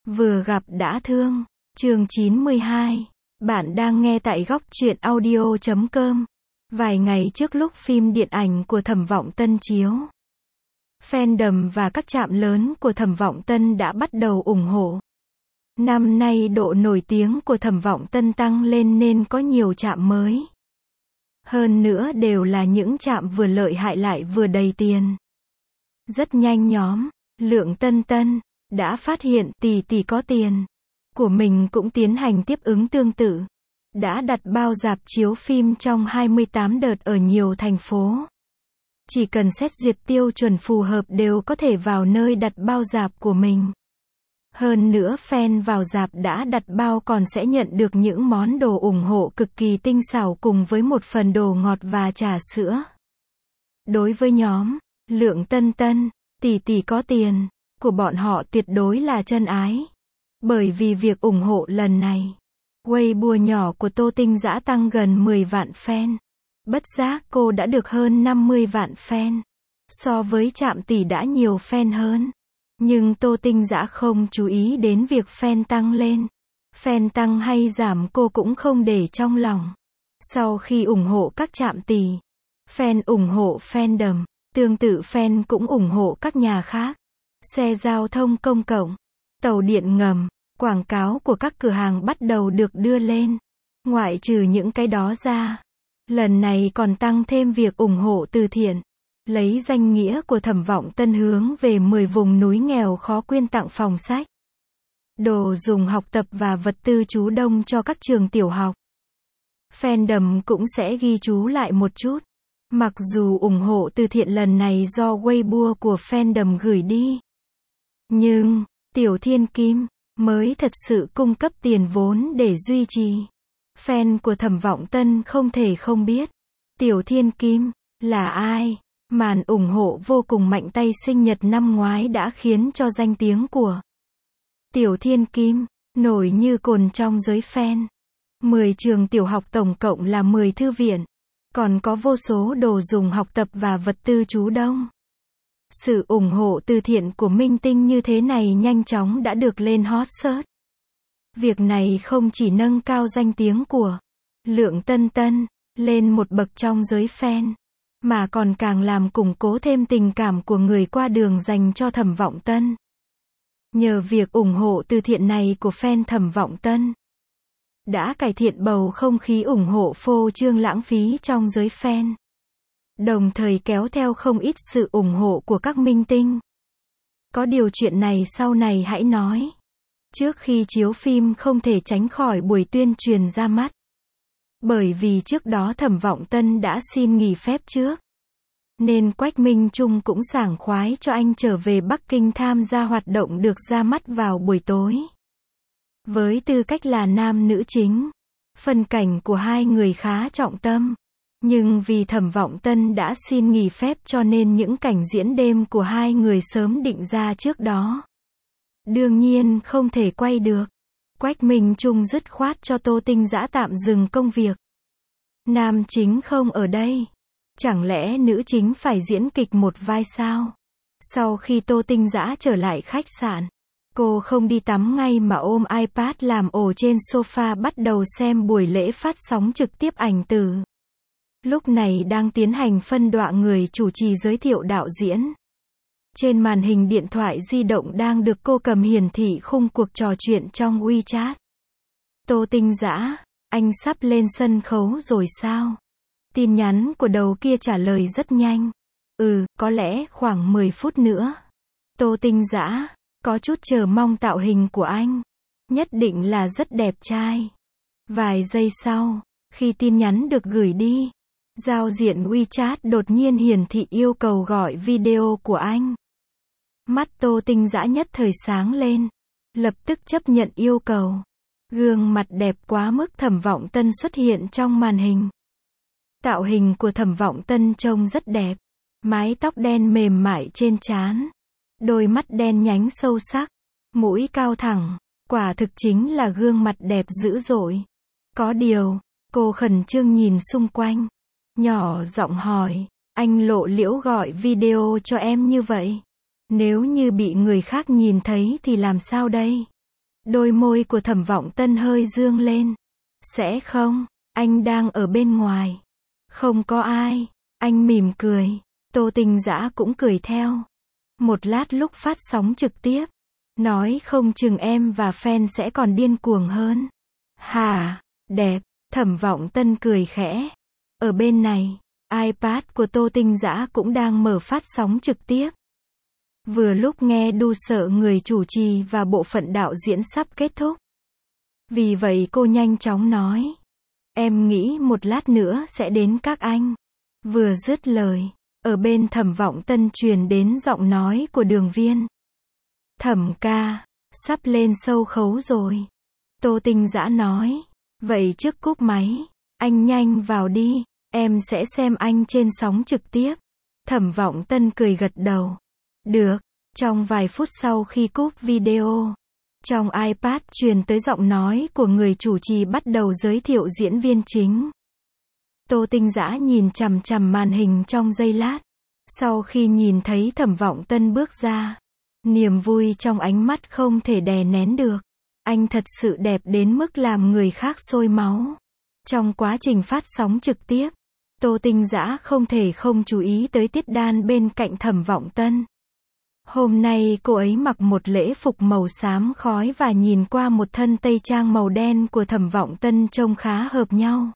Vừa gặp đã thương. Chương 92. Bạn đang nghe tại góc truyện audio.com. Vài ngày trước lúc phim điện ảnh của Thẩm Vọng Tân chiếu, fandom và các trạm lớn của Thẩm Vọng Tân đã bắt đầu ủng hộ. Năm nay độ nổi tiếng của Thẩm Vọng Tân tăng lên nên có nhiều trạm mới. Hơn nữa đều là những trạm vừa lợi hại lại vừa đầy tiền. Rất nhanh nhóm Lượng Tân Tân đã phát hiện tỷ tỷ có tiền của mình cũng tiến hành tiếp ứng tương tự. Đã đặt bao rạp chiếu phim trong 28 đợt ở nhiều thành phố. Chỉ cần xét duyệt tiêu chuẩn phù hợp đều có thể vào nơi đặt bao rạp của mình. Hơn nữa fan vào rạp đã đặt bao còn sẽ nhận được những món đồ ủng hộ cực kỳ tinh xảo cùng với một phần đồ ngọt và trà sữa. Đối với nhóm Lượng Tân Tân, tỷ tỷ có tiền của bọn họ tuyệt đối là chân ái. Bởi vì việc ủng hộ lần này, Weibo nhỏ của Tô Tinh Dã tăng gần 10 vạn fan. Bất giác cô đã được hơn 50 vạn fan. So với Trạm tỷ đã nhiều fan hơn. Nhưng Tô Tinh Dã không chú ý đến việc fan tăng lên. Fan tăng hay giảm cô cũng không để trong lòng. Sau khi ủng hộ các Trạm tỷ, fan ủng hộ fandom. Tương tự fan cũng ủng hộ các nhà khác. Xe giao thông công cộng, tàu điện ngầm, quảng cáo của các cửa hàng bắt đầu được đưa lên. Ngoại trừ những cái đó ra, lần này còn tăng thêm việc ủng hộ từ thiện. Lấy danh nghĩa của Thẩm Vọng Tân hướng về 10 vùng núi nghèo khó quyên tặng phòng sách, đồ dùng học tập và vật tư trú đông cho các trường tiểu học. Fandom cũng sẽ ghi chú lại một chút. Mặc dù ủng hộ từ thiện lần này do Weibo của fandom gửi đi, nhưng Tiểu Thiên Kim mới thật sự cung cấp tiền vốn để duy trì. Fan của Thẩm Vọng Tân không thể không biết Tiểu Thiên Kim là ai. Màn ủng hộ vô cùng mạnh tay sinh nhật năm ngoái đã khiến cho danh tiếng của Tiểu Thiên Kim nổi như cồn trong giới fan. 10 trường tiểu học tổng cộng là 10 thư viện. Còn có vô số đồ dùng học tập và vật tư trú đông. Sự ủng hộ từ thiện của minh tinh như thế này nhanh chóng đã được lên hot search. Việc này không chỉ nâng cao danh tiếng của Lượng Tân Tân lên một bậc trong giới fan, mà còn càng làm củng cố thêm tình cảm của người qua đường dành cho Thẩm Vọng Tân. Nhờ việc ủng hộ từ thiện này của fan Thẩm Vọng Tân, đã cải thiện bầu không khí ủng hộ phô trương lãng phí trong giới fan. Đồng thời kéo theo không ít sự ủng hộ của các minh tinh. Có điều chuyện này sau này hãy nói. Trước khi chiếu phim không thể tránh khỏi buổi tuyên truyền ra mắt. Bởi vì trước đó Thẩm Vọng Tân đã xin nghỉ phép trước. Nên Quách Minh Trung cũng sảng khoái cho anh trở về Bắc Kinh tham gia hoạt động được ra mắt vào buổi tối. Với tư cách là nam nữ chính, phân cảnh của hai người khá trọng tâm. Nhưng vì Thẩm Vọng Tân đã xin nghỉ phép cho nên những cảnh diễn đêm của hai người sớm định ra trước đó. Đương nhiên không thể quay được. Quách Minh Trung dứt khoát cho Tô Tinh Dã tạm dừng công việc. Nam chính không ở đây. Chẳng lẽ nữ chính phải diễn kịch một vai sao? Sau khi Tô Tinh Dã trở lại khách sạn, cô không đi tắm ngay mà ôm iPad làm ổ trên sofa bắt đầu xem buổi lễ phát sóng trực tiếp ảnh từ. Lúc này đang tiến hành phân đoạn người chủ trì giới thiệu đạo diễn. Trên màn hình điện thoại di động đang được cô cầm hiển thị khung cuộc trò chuyện trong WeChat. Tô Tinh Dã, anh sắp lên sân khấu rồi sao? Tin nhắn của đầu kia trả lời rất nhanh. Có lẽ khoảng 10 phút nữa. Tô Tinh Dã có chút chờ mong tạo hình của anh. Nhất định là rất đẹp trai. Vài giây sau, khi tin nhắn được gửi đi, giao diện WeChat đột nhiên hiển thị yêu cầu gọi video của anh. Mắt Tô Tinh Dã nhất thời sáng lên. Lập tức chấp nhận yêu cầu. Gương mặt đẹp quá mức Thẩm Vọng Tân xuất hiện trong màn hình. Tạo hình của Thẩm Vọng Tân trông rất đẹp. Mái tóc đen mềm mại trên trán. Đôi mắt đen nhánh sâu sắc. Mũi cao thẳng. Quả thực chính là gương mặt đẹp dữ dội. Có điều, cô khẩn trương nhìn xung quanh. Nhỏ giọng hỏi, anh Lộ Liễu gọi video cho em như vậy. Nếu như bị người khác nhìn thấy thì làm sao đây? Đôi môi của Thẩm Vọng Tân hơi dương lên. Sẽ không, anh đang ở bên ngoài. Không có ai. Anh mỉm cười. Tô Tinh Dã cũng cười theo. Một lát lúc phát sóng trực tiếp. Nói không chừng em và fan sẽ còn điên cuồng hơn. Hả, đẹp. Thẩm Vọng Tân cười khẽ. Ở bên này, iPad của Tô Tinh Dã cũng đang mở phát sóng trực tiếp. Vừa lúc nghe đu sợ người chủ trì và bộ phận đạo diễn sắp kết thúc. Vì vậy cô nhanh chóng nói. Em nghĩ một lát nữa sẽ đến các anh. Vừa dứt lời, ở bên Thẩm Vọng Tân truyền đến giọng nói của Đường Viên. Thẩm ca, sắp lên sâu khấu rồi. Tô Tinh Dã nói. Vậy trước cúp máy, anh nhanh vào đi, em sẽ xem anh trên sóng trực tiếp. Thẩm Vọng Tân cười gật đầu. Được, trong vài phút sau khi cúp video, trong iPad truyền tới giọng nói của người chủ trì bắt đầu giới thiệu diễn viên chính. Tô Tinh Dã nhìn chằm chằm màn hình trong giây lát. Sau khi nhìn thấy Thẩm Vọng Tân bước ra, niềm vui trong ánh mắt không thể đè nén được. Anh thật sự đẹp đến mức làm người khác sôi máu. Trong quá trình phát sóng trực tiếp, Tô Tinh Dã không thể không chú ý tới Tiết Đan bên cạnh Thẩm Vọng Tân. Hôm nay cô ấy mặc một lễ phục màu xám khói và nhìn qua một thân tây trang màu đen của Thẩm Vọng Tân trông khá hợp nhau.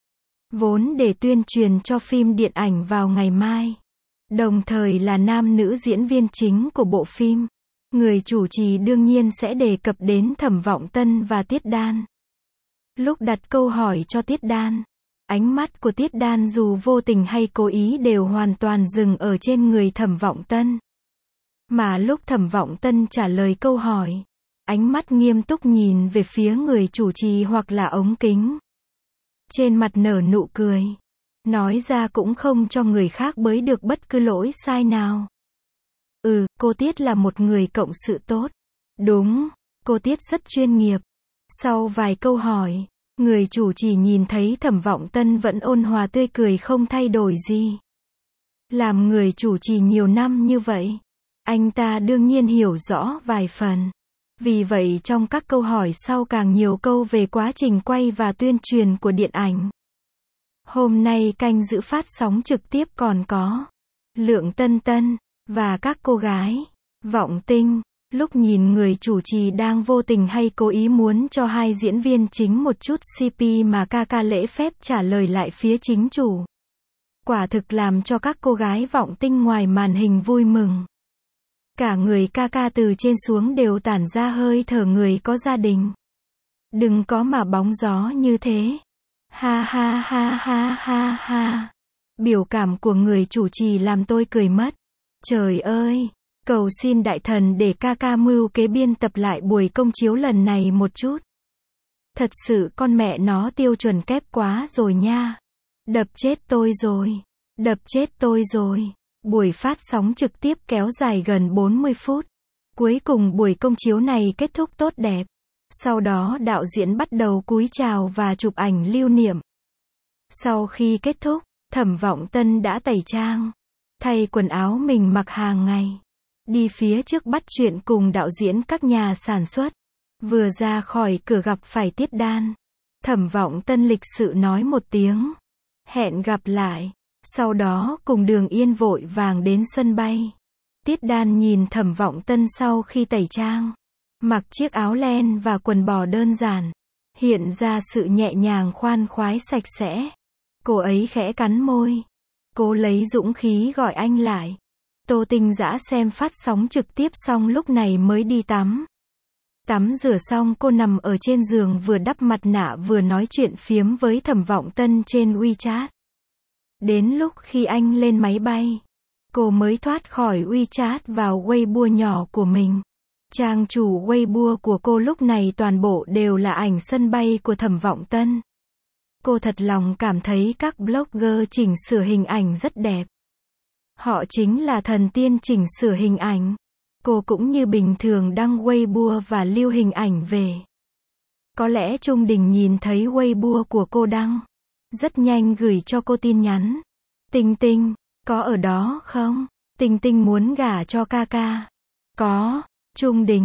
Vốn để tuyên truyền cho phim điện ảnh vào ngày mai. Đồng thời là nam nữ diễn viên chính của bộ phim. Người chủ trì đương nhiên sẽ đề cập đến Thẩm Vọng Tân và Tiết Đan. Lúc đặt câu hỏi cho Tiết Đan, ánh mắt của Tiết Đan dù vô tình hay cố ý đều hoàn toàn dừng ở trên người Thẩm Vọng Tân. Mà lúc Thẩm Vọng Tân trả lời câu hỏi, ánh mắt nghiêm túc nhìn về phía người chủ trì hoặc là ống kính. Trên mặt nở nụ cười. Nói ra cũng không cho người khác bới được bất cứ lỗi sai nào. Cô Tiết là một người cộng sự tốt. Đúng, cô Tiết rất chuyên nghiệp. Sau vài câu hỏi, người chủ trì nhìn thấy Thẩm Vọng Tân vẫn ôn hòa tươi cười không thay đổi gì. Làm người chủ trì nhiều năm như vậy, anh ta đương nhiên hiểu rõ vài phần. Vì vậy trong các câu hỏi sau càng nhiều câu về quá trình quay và tuyên truyền của điện ảnh. Hôm nay canh giữ phát sóng trực tiếp còn có Lượng Tân Tân và các cô gái Vọng Tinh. Lúc nhìn người chủ trì đang vô tình hay cố ý muốn cho hai diễn viên chính một chút CP mà ca lễ phép trả lời lại phía chính chủ. Quả thực làm cho các cô gái Vọng Tinh ngoài màn hình vui mừng. Cả người ca từ trên xuống đều tản ra hơi thở người có gia đình. Đừng có mà bóng gió như thế. Ha ha ha ha ha ha. Biểu cảm của người chủ trì làm tôi cười mất. Trời ơi, cầu xin đại thần để ca mưu kế biên tập lại buổi công chiếu lần này một chút. Thật sự con mẹ nó tiêu chuẩn kép quá rồi nha. Đập chết tôi rồi. Đập chết tôi rồi. Buổi phát sóng trực tiếp kéo dài gần 40 phút. Cuối cùng buổi công chiếu này kết thúc tốt đẹp. Sau đó đạo diễn bắt đầu cúi chào và chụp ảnh lưu niệm. Sau khi kết thúc, Thẩm Vọng Tân đã tẩy trang, thay quần áo mình mặc hàng ngày, đi phía trước bắt chuyện cùng đạo diễn các nhà sản xuất. Vừa ra khỏi cửa gặp phải Tiết Đan. Thẩm Vọng Tân lịch sự nói một tiếng. Hẹn gặp lại. Sau đó cùng Đường Yên vội vàng đến sân bay. Tiết Đan nhìn Thẩm Vọng Tân sau khi tẩy trang. Mặc chiếc áo len và quần bò đơn giản. Hiện ra sự nhẹ nhàng khoan khoái sạch sẽ. Cô ấy khẽ cắn môi. Cô lấy dũng khí gọi anh lại. Tô Tinh Dã xem phát sóng trực tiếp xong lúc này mới đi tắm. Tắm rửa xong cô nằm ở trên giường vừa đắp mặt nạ vừa nói chuyện phiếm với Thẩm Vọng Tân trên WeChat. Đến lúc khi anh lên máy bay, cô mới thoát khỏi WeChat vào Weibo nhỏ của mình. Trang chủ Weibo của cô lúc này toàn bộ đều là ảnh sân bay của Thẩm Vọng Tân. Cô thật lòng cảm thấy các blogger chỉnh sửa hình ảnh rất đẹp. Họ chính là thần tiên chỉnh sửa hình ảnh. Cô cũng như bình thường đăng Weibo và lưu hình ảnh về. Có lẽ Trung Đình nhìn thấy Weibo của cô đăng, rất nhanh gửi cho cô tin nhắn. Tinh Tinh, có ở đó không? Tinh Tinh muốn gả cho ca. Có. Trung Đình,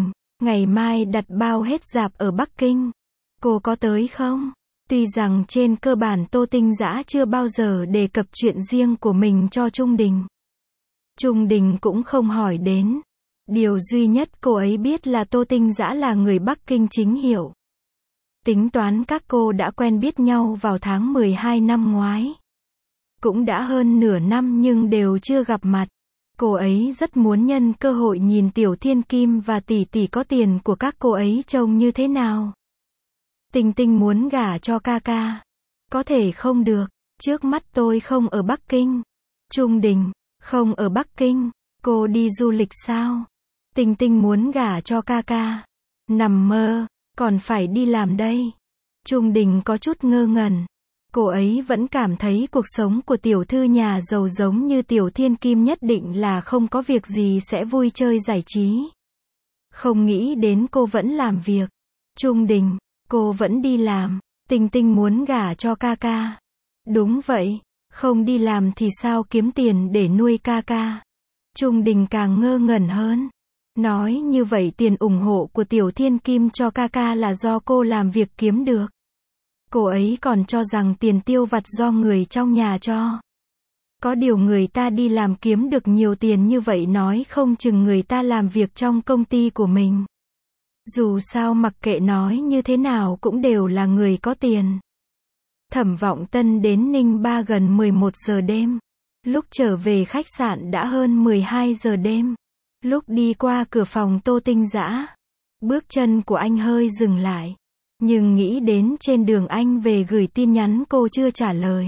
Ngày mai đặt bao hết rạp ở Bắc Kinh. Cô có tới không? Tuy rằng trên cơ bản Tô Tinh Dã chưa bao giờ đề cập chuyện riêng của mình cho Trung Đình. Trung Đình cũng không hỏi đến. Điều duy nhất cô ấy biết là Tô Tinh Dã là người Bắc Kinh chính hiệu. Tính toán các cô đã quen biết nhau vào tháng 12 năm ngoái. Cũng đã hơn nửa năm nhưng đều chưa gặp mặt. Cô ấy rất muốn nhân cơ hội nhìn Tiểu Thiên Kim và tỷ tỷ có tiền của các cô ấy trông như thế nào. Tình Tình muốn gả cho ca ca. Có thể không được, trước mắt tôi không ở Bắc Kinh. Trung Đình, không ở Bắc Kinh, cô đi du lịch sao? Tình Tình muốn gả cho ca ca. Nằm mơ, còn phải đi làm đây. Trung Đình có chút ngơ ngẩn. Cô ấy vẫn cảm thấy cuộc sống của tiểu thư nhà giàu giống như Tiểu Thiên Kim nhất định là không có việc gì sẽ vui chơi giải trí. Không nghĩ đến cô vẫn làm việc. Trung Đình, cô vẫn đi làm. Tình Tình muốn gả cho ca ca. Đúng vậy, không đi làm thì sao kiếm tiền để nuôi ca ca. Trung Đình càng ngơ ngẩn hơn. Nói như vậy tiền ủng hộ của Tiểu Thiên Kim cho ca ca là do cô làm việc kiếm được. Cô ấy còn cho rằng tiền tiêu vặt do người trong nhà cho. Có điều người ta đi làm kiếm được nhiều tiền như vậy nói không chừng người ta làm việc trong công ty của mình. Dù sao mặc kệ nói như thế nào cũng đều là người có tiền. Thẩm Vọng Tân đến Ninh Ba gần 11 giờ đêm. Lúc trở về khách sạn đã hơn 12 giờ đêm. Lúc đi qua cửa phòng Tô Tinh Dã, bước chân của anh hơi dừng lại. Nhưng nghĩ đến trên đường anh về gửi tin nhắn cô chưa trả lời.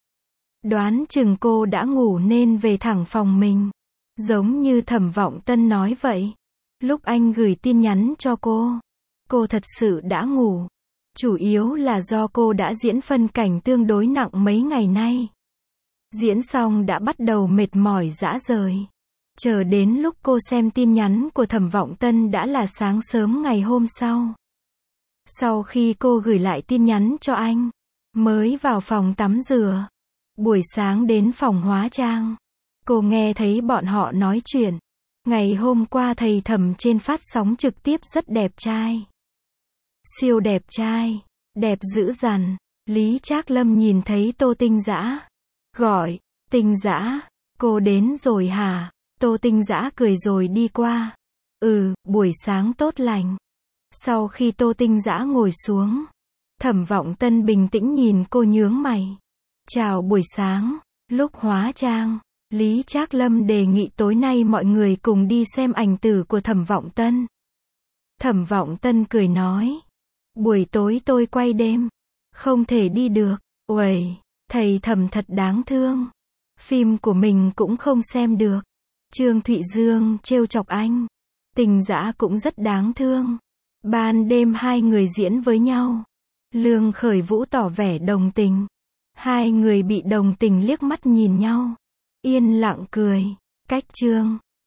Đoán chừng cô đã ngủ nên về thẳng phòng mình. Giống như Thẩm Vọng Tân nói vậy. Lúc anh gửi tin nhắn cho cô thật sự đã ngủ. Chủ yếu là do cô đã diễn phân cảnh tương đối nặng mấy ngày nay. Diễn xong đã bắt đầu mệt mỏi rã rời. Chờ đến lúc cô xem tin nhắn của Thẩm Vọng Tân đã là sáng sớm ngày hôm sau. Sau khi cô gửi lại tin nhắn cho anh, mới vào phòng tắm rửa. Buổi sáng đến phòng hóa trang, cô nghe thấy bọn họ nói chuyện. Ngày hôm qua thầy Thẩm trên phát sóng trực tiếp rất đẹp trai. Siêu đẹp trai, đẹp dữ dằn. Lý Trác Lâm nhìn thấy Tô Tinh Dã, gọi, Tinh Dã, cô đến rồi hả? Tô Tinh Dã cười rồi đi qua. Buổi sáng tốt lành. Sau khi Tô Tinh Dã ngồi xuống, Thẩm Vọng Tân bình tĩnh nhìn cô nhướng mày. Chào buổi sáng. Lúc hóa trang, Lý Trác Lâm đề nghị tối nay mọi người cùng đi xem ảnh tử của Thẩm Vọng Tân. Thẩm Vọng Tân cười nói, buổi tối tôi quay đêm, không thể đi được. Uầy, thầy Thẩm thật đáng thương. Phim của mình cũng không xem được. Trương Thụy Dương trêu chọc anh. Tinh Dã cũng rất đáng thương. Ban đêm hai người diễn với nhau. Lương Khởi Vũ tỏ vẻ đồng tình. Hai người bị đồng tình liếc mắt nhìn nhau. Yên lặng cười. Cách Trương